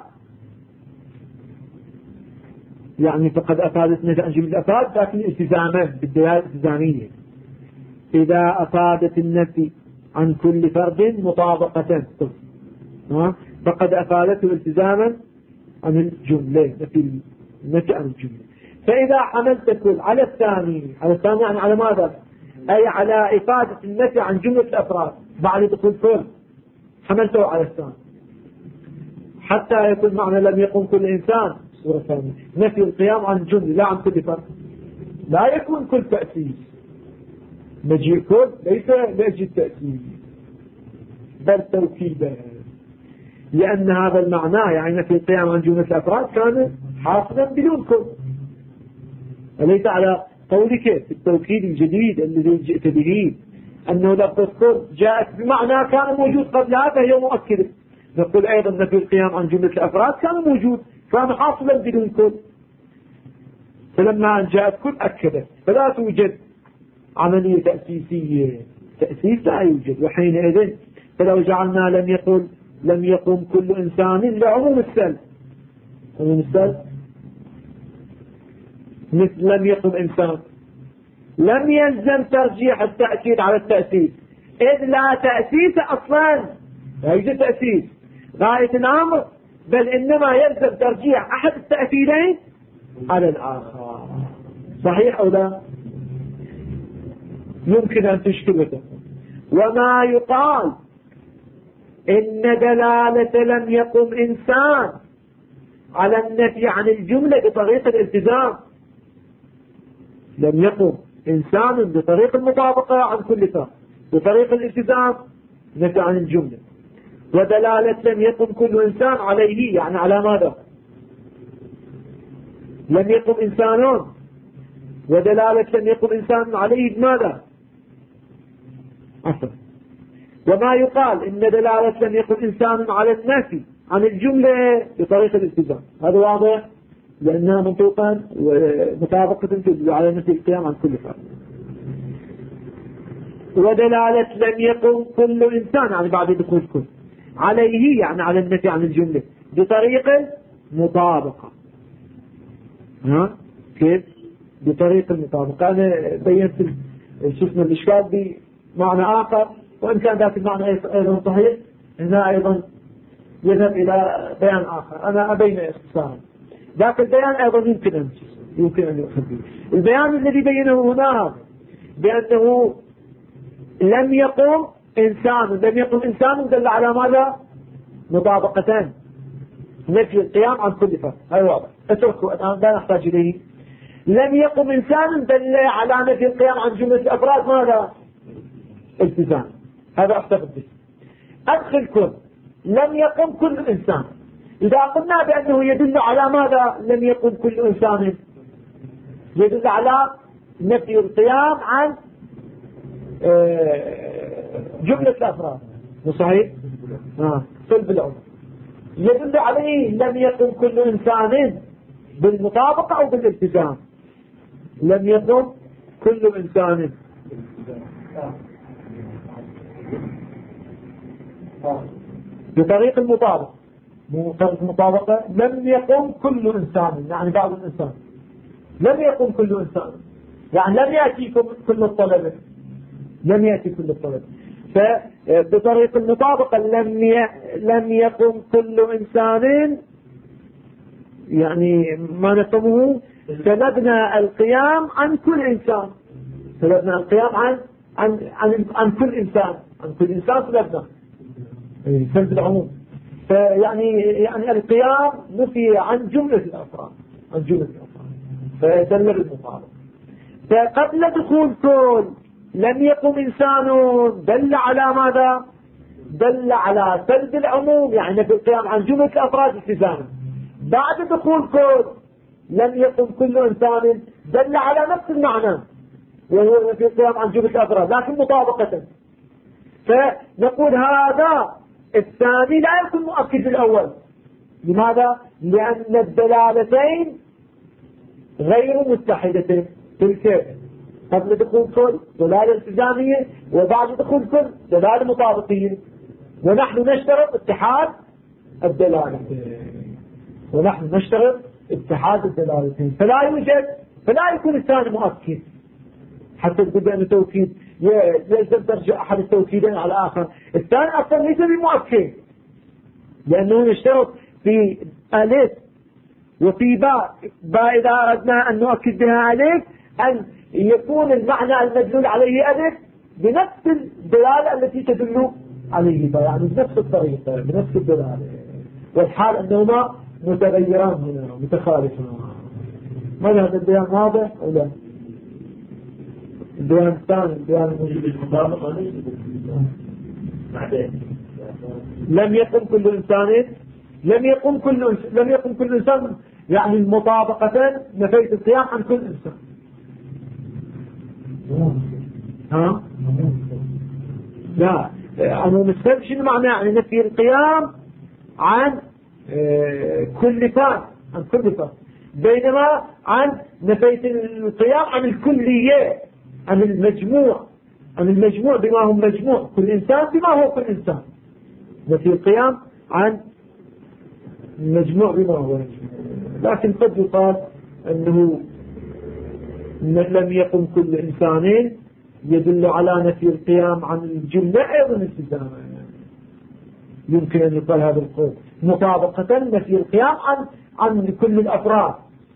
يعني فقد أفادت النفي عن جملة الأفراد لكن التزاما بالدلالة الالتزامية. إذا أفادت النفي عن كل فرد مطابقة فقد أفادته التزاما عن الجملة، النفي عن الجملة. فإذا حملت كل على الثاني يعني على ماذا؟ أي على إفادة النفي عن جملة الأفراد بعد دخول كل حملته على الثاني حتى يكون معنى لم يقم كل إنسان صورة ثانية نفي القيام عن جملة لا عن كل فرد لا يكون كل تأسيس مجيء كل ليس لأجل التأسيس بل توكيدا لأن هذا المعنى يعني نفي القيام عن جملة الأفراد كان حاصلا بدون كل وليس على قولك في التوكيد الجديد الذي جئت به أنه لفظ كل جاءت بمعنى كان موجود قبلها فهي مؤكدة نقول أيضا نفي القيام عن جملة الأفراد كان موجود كان حاصلا بدون كل فلما جاءت كل أكدت فلا توجد عملية تأسيسية تأسيس لا يوجد وحينئذ فلو جعلنا لم يقم كل إنسان لعموم السلب عموم السلب مثل لم يقم إنسان لم يلزم ترجيح التأكيد على التأسيس إذ لا تأسيس أصلا لا يوجد تأسيس غاية الأمر بل إنما يلزم ترجيح أحد التأكيدين على الآخر صحيح أو لا يمكن أن تشكله وما يقال إن دلالة لم يقم إنسان على النفي عن الجملة بطريق الالتزام لم يقم إنسان بطريق المطابقة عن كل فرد بطريق الالتزام نفي عن الجملة ودلالة لم يقم كل إنسان عليه يعني على ماذا لم يقم إنسان ودلالة لم يقم إنسان عليه بماذا أصلا وما يقال إن دلالة لم يقم إنسان على النفي عن الجملة بطريقة الالتزام هذا واضح لأنها منطوقا ومطابقة تدل على نفي القيام عن كل فرد ودلالة لم يقم كل إنسان يعني بعد دخول كل عليه يعني على النفي عن الجملة بطريقة مطابقة كيف بطريقة المطابقة أنا بينت شفنا الإشكال بمعنى آخر وإن كان ذات المعنى أيضا صحيح هنا أيضا يذهب إلى بيان آخر أنا أبين اختصارا ذاك البيان أيضا يمكن أن يؤخذ به البيان الذي بينه هنا بأنه لم يقم إنسان دل على ماذا مطابقتان نفي القيام عن كل فرد هذا واضح اتركوا الآن لا نحتاج إليه لم يقم إنسان دل على نفي القيام عن جملة الأفراد ماذا التزام هذا أحتفظ به أدخل كل لم يقم كل إنسان إذا قلنا بأنه يدل على ماذا لم يقم كل إنسان يدل على نفي القيام عن جملة الأفراد صحيح صلب العمر يدل عليه لم يقم كل إنسان بالمطابقة أو بالالتزام لم يقم كل إنسان بطريق المطابقة بطريق المطابقة لم يقم كل إنسان يعني بعض الإنسان لم يقم كل إنسان يعني لم يأتيكم كل الطلبة لم يأتي كل الطلبة فبطريق المطابقة لم يقم كل إنسان يعني ما نفهمه سلبنا القيام عن كل إنسان سلبنا القيام عن كل إنسان سلبنا سلب العموم يعني القيام نفي عن جملة الأفراد فدل المطابقة فقبل دخول كل لم يقم إنسان دل على ماذا دل على سلب العموم يعني في القيام عن جملة الأفراد التزاما بعد دخول كل لم يقم كل إنسان دل على نفس المعنى وهو في القيام عن جملة الأفراد لكن مطابقة فنقول هذا الثاني لا يكون مؤكد الأول لماذا لأن الدلالتين غير متحدتين تلك قبل دخول كل دلالة التزامية وبعد دخول كل دلالة مطابقية ونحن نشترط اتحاد الدلالتين فلا يكون الثاني مؤكد حتى تقول بأن التوكيد يلزم ترجع أحد التوكيدين على الآخر الثاني أصلا ليس بمؤكد لأنه يشترط في ألف وفي باء إذا أردنا أن نؤكد بها ألف أن يكون المعنى المدلول عليه ألف بنفس الدلالة التي تدل عليه باء، يعني بنفس الطريقة بنفس الدلالة، والحال أنهما متغيران هنا متخالفان. ما هذا البيان واضح أو لا؟ البيان الثاني البيان الموجود لم يقم كل إنسان يعني مطابقة نفيت القيام عن كل إنسان. ها؟ لا، عموم السلب شنو معنى؟ يعني نفي القيام عن كل فرد، عن كل فرد، بينما عن نفيت القيام عن الكلية، عن المجموع بما هو مجموع، كل إنسان بما هو كل إنسان. نفي القيام عن المجموع بما هو مجموع. لكن قد يقال أنه لم يقم كل إنسان يدل على نفي القيام عن الجملة أيضا التزاما، يمكن أن يقال هذا القول مطابقة نفي القيام عن كل الأفراد،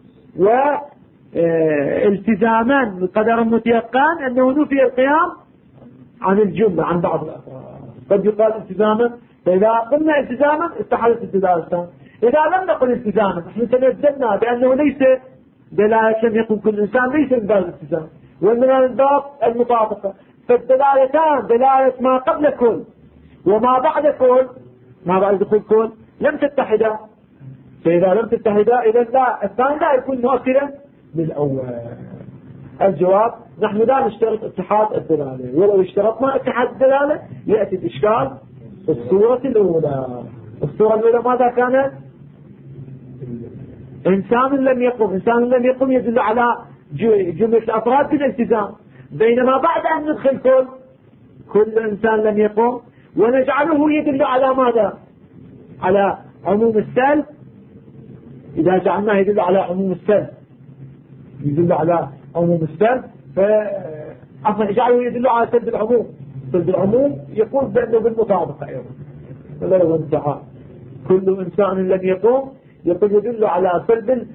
والتزاما بقدر متيقن أنه نفي القيام عن الجملة عن بعض الأفراد. قد يقال التزاما، فإذا قلنا التزاما استحالت الدلالة. إذا لم نقل التزاما نحن تنزلنا بأنه ليس دلالة لم يكن كل إنسان ليس من باب الالتزام، ومن الباب المطابقة. فالدلالتان دلالة ما قبل كل وما بعد كل، ما بعد دخول كل لم تتحدا، فإذا لم تتحدا إذا لا الثاني لا يكون مؤثرا للأول. الجواب نحن لا نشترط اتحاد الدلالة، ولو اشترطنا اتحاد الدلالة يأتي الإشكال في الصورة الأولى. الصورة الأولى ماذا كانت؟ إنسان لم يقم يدل على جملة الأفراد بالالتزام، بينما بعد أن ندخل كل إنسان لم يقم ونجعله يدل على ماذا؟ على عموم السلب. إذا جعلناه يدل على عموم السلب فجعله يدل على سلب العموم. سلب العموم يقول بأنه بالمطابقة أيضا، فلا هو انتهى. كل إنسان لم يقم يقول يدل على سلب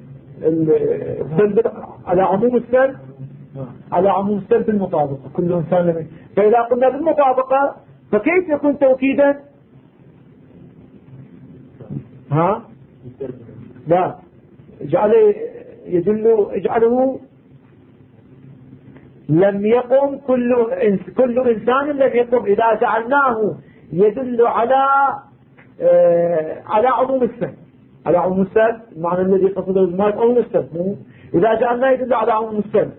على عموم السلب، على عموم السلب بالمطابقة. كل إنسان لم يقم، فإذا قلنا بالمطابقة فكيف يكون توكيدا؟ لا، اجعله لم يقم كل إنسان لم يقم. إذا جعلناه يدل على عموم السلب، على عموم السلب المعنى الذي قصده المال عموم السلب. إذا جعلناه يدل على عموم السلب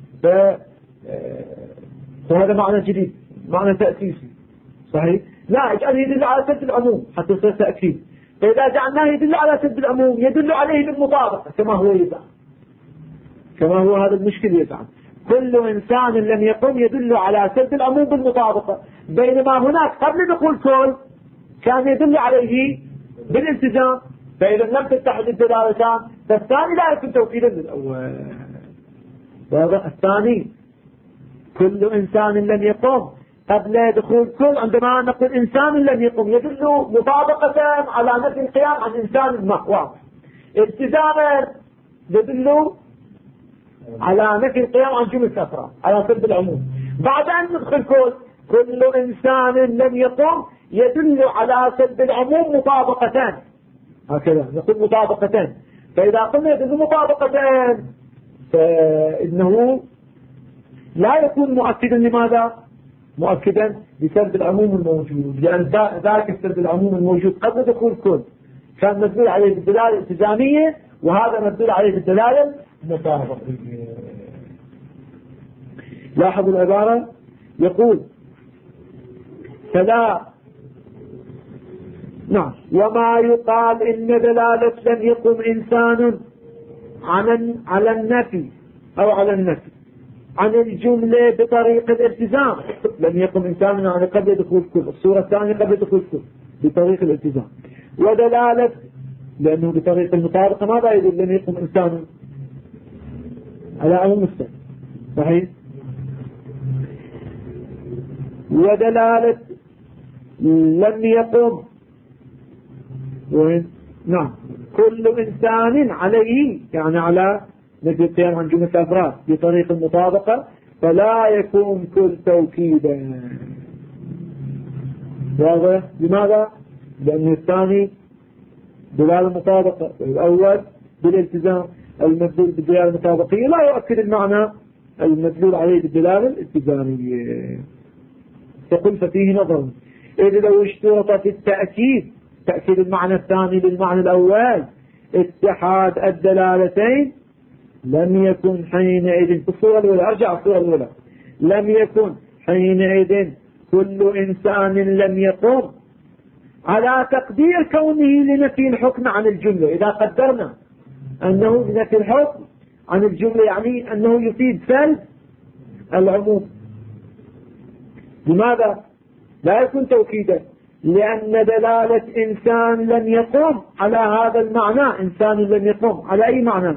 فهذا معنى جديد، معنى تأسيسي صحيح. لا، اجعله يدل على سلب العموم حتى يصير تأكيد. فإذا جعلناه يدل على سلب العموم يدل عليه بالمطابقة كما هو يزعم، كما هو هذا المشكل يزعم. كل إنسان لم يقم يدل على سلب العموم بالمطابقة، بينما هناك قبل دخول كل كان يدل عليه بالالتزام. فإذا لم تتحد الدلالتان فالثاني لا يكون توكيدا للأول. وهذا الثاني كل إنسان لم يقم قبل دخول كل، عندما نقول إنسان لم يقم يدل مطابقة على نفي القيام عن إنسان ما واضح، التزاما يدل على نفي القيام عن جملة الأفراد على سلب العموم. بعد أن ندخل كل إنسان لم يقم يدل على سلب العموم مطابقتان، هكذا نقول مطابقتان. فإذا قلنا يدل مطابقتان فإنه لا يكون مؤكدا. لماذا؟ مؤكدا لسلب العموم الموجود، لأن ذاك السلب العموم الموجود قبل دخول كل كان مدلول عليه بالدلالة الالتزامية، وهذا مدلول عليه بالدلالة المطابقية. لاحظوا العبارة، يقول فلا نعم وما يقال إن دلالة لم يقم إنسان على النفي أو على النفي عن الجملة بطريق الالتزام. لم يقم إنسان يعني قبل دخول كل، الصورة الثانية قبل دخول كل بطريق الالتزام. ودلالة لأنه بطريق المطابقة ماذا يقول؟ لم يقم إنسان على عموم السلب صحيح. ودلالة لم يقم وين؟ نعم كل إنسان عليه يعني على مثل القيام عن جملة الأفراد بطريق المطابقة فلا يكون كل توكيدا. واضح؟ لماذا؟ لأن الثاني دلالة المطابقة، الأول بالالتزام. المدلول بالدلالة المطابقية لا يؤكد المعنى المدلول عليه بالدلالة الالتزامية. تقول ففيه نظر إذا لو اشترط في التأكيد تأكيد المعنى الثاني للمعنى الأول اتحاد الدلالتين لم يكن حينئذ في الصورة الأولى، أرجع الصورة الأولى، لم يكن حينئذ كل إنسان لم يقم على تقدير كونه لنفي الحكم عن الجملة. إذا قدرنا أنه لنفي الحكم عن الجملة يعني أنه يفيد سلب العموم. لماذا لا يكون توكيدا؟ لأن دلالة إنسان لم يقم على هذا المعنى، إنسان لم يقم على أي معنى؟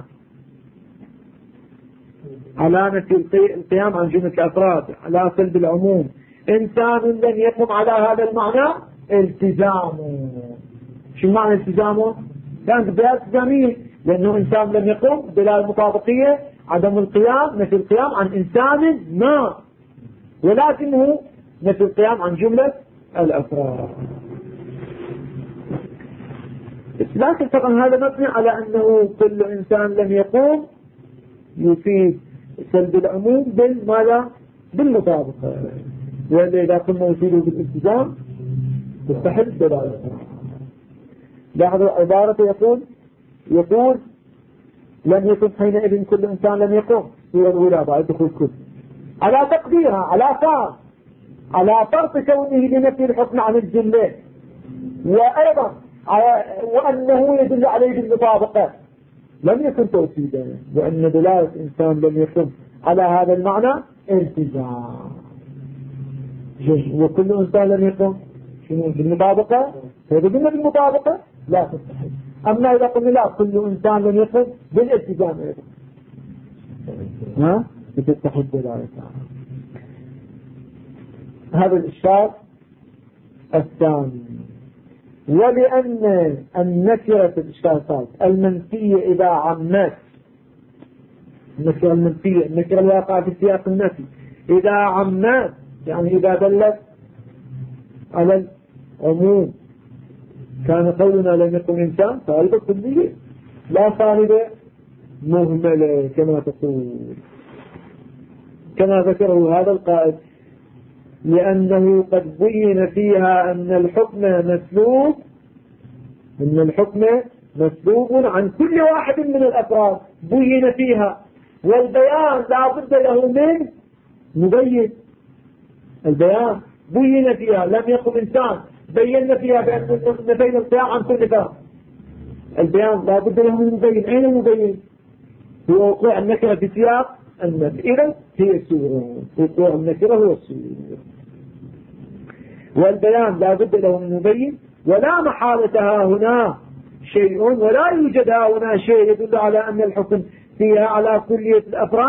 على نفي القيام عن جملة الأفراد، على سلب العموم. إنسان لم يقم على هذا المعنى التزامه. شو معنى التزامه؟ كانت دلالة التزامية، لأنه إنسان لم يقم دلالة المطابقية عدم القيام نفي القيام عن إنسان ما، ولكنه نفي القيام عن جملة الأفراد. لكن طبعا هذا مبني على أنه كل إنسان لم يقوم يفيد سلب العموم بالماذا؟ بالمطابقة. وإذا إذا كنا يفيده بالالتزام تستحل دلالة. لاحظوا عبارته يقول لم يكن حينئذ كل إنسان لم يقوم سورة الأولى بعد دخول كل على تقديرها على فرض كونه لنفي الحكم عن الجملة، وأيضا وأنه يدل عليه بالمطابقة لم يكن توكيدا، وأن دلالة إنسان لم يقم على هذا المعنى التزام. وكل إنسان لم يقم شنو بالمطابقة؟ هذا قلنا بالمطابقة لا تستحيل. أما إذا قلنا لا كل إنسان لم يقم بالالتزام أيضا بتستحيل دلالة. هذا الإشكال الثاني. ولأن النكرة الإشكال الثالث المنفية إذا عمت، النكرة المنفية النكرة الواقعة في سياق النفي إذا عمت يعني إذا دلت على العموم كان قولنا لم يقم إنسان طالبة كلية لا طالبة مهملة كما تقول، كما ذكره هذا القائد، لأنه قد بين فيها أن الحكم مسلوب عن كل واحد من الأفراد، بين فيها، والبيان لا بد له من مبين. البيان بين فيها لم يقم إنسان، بينا فيها بأن نفينا القيام عن كل فرد. البيان لا بد له من مبين. أين المبين؟ هو وقوع النكرة في سياق النفي. إذن هي السورة، وقوع النكرة هو السورة. والبيان لا بد له من مبين، ولا محالتها هنا شيء، ولا يوجد هنا شيء يدل على أن الحكم فيها على كلية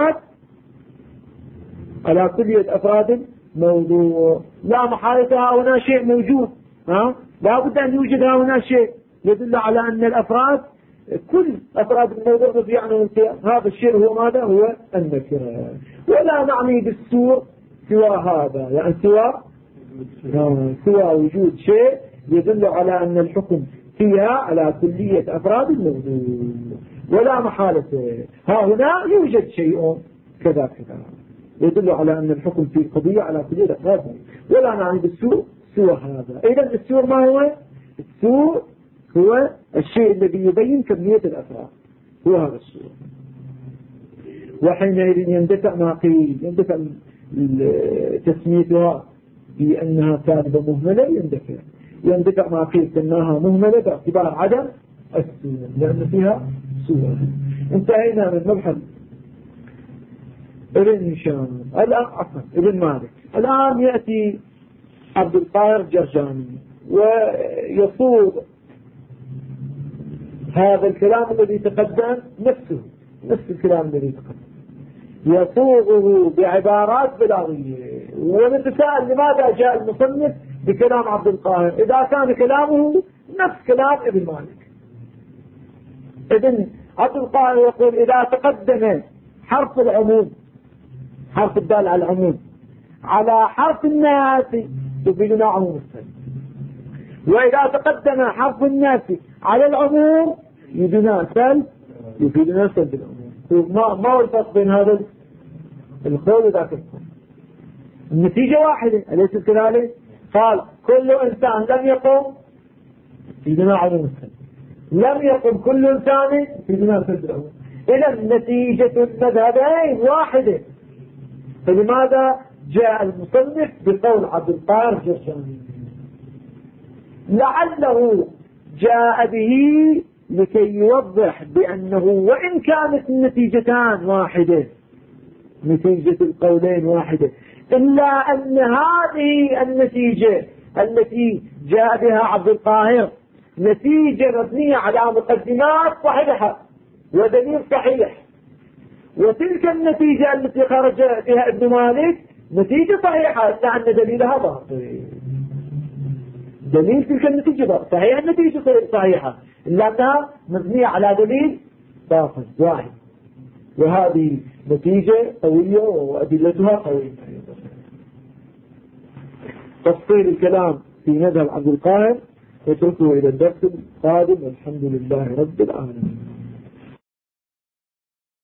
الأفراد موضوع. لا محالتها هنا شيء موجود، لا بد أن يوجد هنا شيء يدل على أن الأفراد كل أفراد الموضوع رفيع عنه القيام. هذا الشيء هو ماذا؟ هو النكرة. ولا نعني بالسور سوى هذا، يعني سوى وجود شيء يدل على أن الحكم فيها على كلية أفراد الموضوع. ولا محالة ها هنا يوجد شيء كذا يدل على أن الحكم في القضية على كلية أفراد، ولا نعني بالسور سوى هذا. إذن السور ما هو؟ السور هو الشيء الذي يبين كمية الأفراد، هو هذا السور. وحينئذ يندفع ما قيل، يندفع تسميتها بأنها كاذبة مهملة، يندفع ما قيل كأنها مهملة باعتبار عدم السور، لأن فيها سور. انتهينا من مبحث ابن هشام. الآن ابن مالك. الآن يأتي عبد القاهر الجرجاني ويصوغ هذا الكلام الذي تقدم نفس الكلام الذي تقدم، يصوغه بعبارات بلاغية. ونتساءل لماذا جاء المصنف بكلام عبد القاهر إذا كان كلامه نفس كلام ابن مالك. ابن عبد القاهر يقول إذا تقدم حرف العموم، حرف الدال على العموم، على حرف الناس يفيدنا عموم السلب، وإذا تقدم حرف الناس على العموم يفيدنا سلب، يفيدنا سلب العموم. ما هو الفرق بين هذا القول وذاك القول؟ النتيجة واحدة أليس كذلك؟ قال كل إنسان لم يقم يفيدنا عموم السلب، لم يقم كل إنسان يفيدنا سلب العموم. إذا نتيجة المذهبين واحدة. فلماذا جاء المصنف بقول عبد القاهر الجرجاني؟ لعله جاء به لكي يوضح بأنه وإن كانت النتيجتان واحدة، نتيجة القولين واحدة، إلا أن هذه النتيجة التي جاء بها عبد القاهر نتيجة مبنية على مقدمات صحيحة ودليل صحيح، وتلك النتيجة التي خرج بها ابن مالك نتيجة صحيحة إلا أن دليلها باطل. دليل تلك النتيجة باطل، صحيح النتيجة صحيحة إلا أنها مبنية على دليل باطل واحد، وهذه نتيجة قوية وأدلتها قوية. تفصيل الكلام في مذهب عبد القاهر نتركه إلى الدرس القادم. الحمد لله رب العالمين.